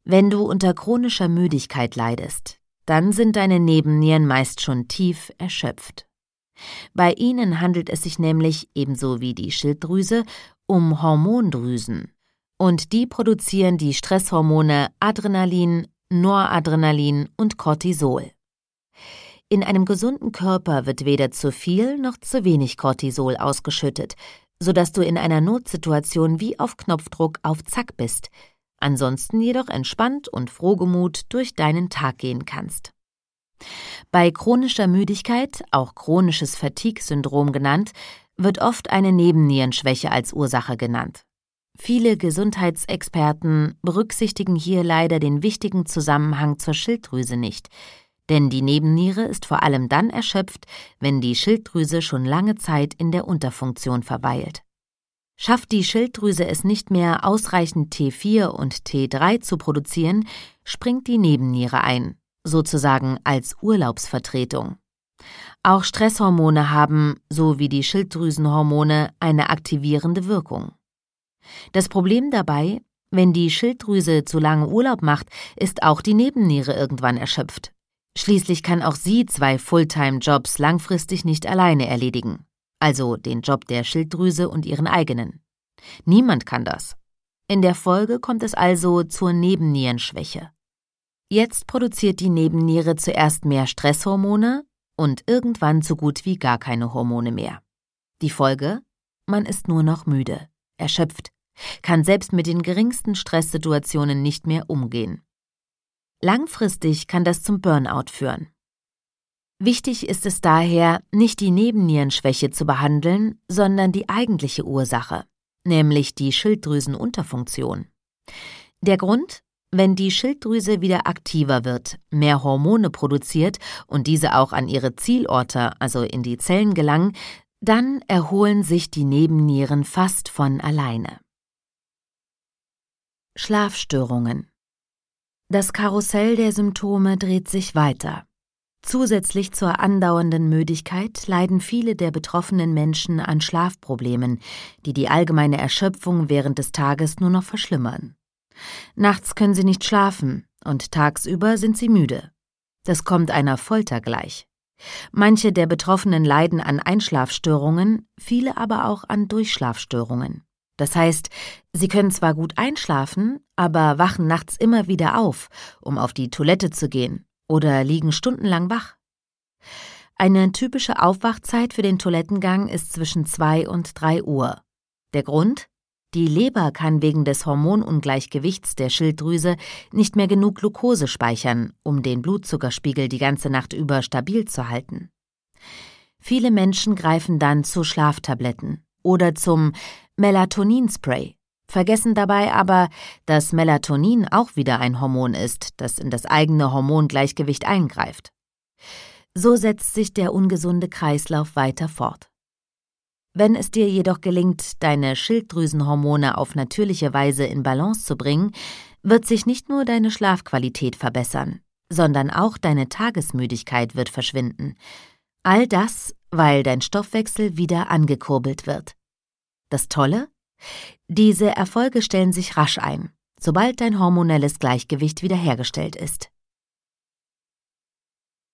Wenn du unter chronischer Müdigkeit leidest, dann sind deine Nebennieren meist schon tief erschöpft. Bei ihnen handelt es sich nämlich, ebenso wie die Schilddrüse, um Hormondrüsen. Und die produzieren die Stresshormone Adrenalin, Noradrenalin und Cortisol. In einem gesunden Körper wird weder zu viel noch zu wenig Cortisol ausgeschüttet, sodass du in einer Notsituation wie auf Knopfdruck auf Zack bist, ansonsten jedoch entspannt und frohgemut durch deinen Tag gehen kannst. Bei chronischer Müdigkeit, auch chronisches Fatigue-Syndrom genannt, wird oft eine Nebennierenschwäche als Ursache genannt. Viele Gesundheitsexperten berücksichtigen hier leider den wichtigen Zusammenhang zur Schilddrüse nicht, denn die Nebenniere ist vor allem dann erschöpft, wenn die Schilddrüse schon lange Zeit in der Unterfunktion verweilt. Schafft die Schilddrüse es nicht mehr, ausreichend T4 und T3 zu produzieren, springt die Nebenniere ein, sozusagen als Urlaubsvertretung. Auch Stresshormone haben, so wie die Schilddrüsenhormone, eine aktivierende Wirkung. Das Problem dabei, wenn die Schilddrüse zu lange Urlaub macht, ist auch die Nebenniere irgendwann erschöpft. Schließlich kann auch sie 2 Fulltime-Jobs langfristig nicht alleine erledigen, also den Job der Schilddrüse und ihren eigenen. Niemand kann das. In der Folge kommt es also zur Nebennierenschwäche. Jetzt produziert die Nebenniere zuerst mehr Stresshormone und irgendwann so gut wie gar keine Hormone mehr. Die Folge? Man ist nur noch müde, erschöpft, kann selbst mit den geringsten Stresssituationen nicht mehr umgehen. Langfristig kann das zum Burnout führen. Wichtig ist es daher, nicht die Nebennierenschwäche zu behandeln, sondern die eigentliche Ursache, nämlich die Schilddrüsenunterfunktion. Der Grund? Wenn die Schilddrüse wieder aktiver wird, mehr Hormone produziert und diese auch an ihre Zielorte, also in die Zellen gelangen, dann erholen sich die Nebennieren fast von alleine. Schlafstörungen. Das Karussell der Symptome dreht sich weiter. Zusätzlich zur andauernden Müdigkeit leiden viele der betroffenen Menschen an Schlafproblemen, die die allgemeine Erschöpfung während des Tages nur noch verschlimmern. Nachts können sie nicht schlafen und tagsüber sind sie müde. Das kommt einer Folter gleich. Manche der Betroffenen leiden an Einschlafstörungen, viele aber auch an Durchschlafstörungen. Das heißt, sie können zwar gut einschlafen, aber wachen nachts immer wieder auf, um auf die Toilette zu gehen, oder liegen stundenlang wach. Eine typische Aufwachzeit für den Toilettengang ist zwischen 2 und 3 Uhr. Der Grund? Die Leber kann wegen des Hormonungleichgewichts der Schilddrüse nicht mehr genug Glucose speichern, um den Blutzuckerspiegel die ganze Nacht über stabil zu halten. Viele Menschen greifen dann zu Schlaftabletten oder zum Melatoninspray, vergessen dabei aber, dass Melatonin auch wieder ein Hormon ist, das in das eigene Hormongleichgewicht eingreift. So setzt sich der ungesunde Kreislauf weiter fort. Wenn es dir jedoch gelingt, deine Schilddrüsenhormone auf natürliche Weise in Balance zu bringen, wird sich nicht nur deine Schlafqualität verbessern, sondern auch deine Tagesmüdigkeit wird verschwinden. All das, weil dein Stoffwechsel wieder angekurbelt wird. Das Tolle? Diese Erfolge stellen sich rasch ein, sobald dein hormonelles Gleichgewicht wiederhergestellt ist.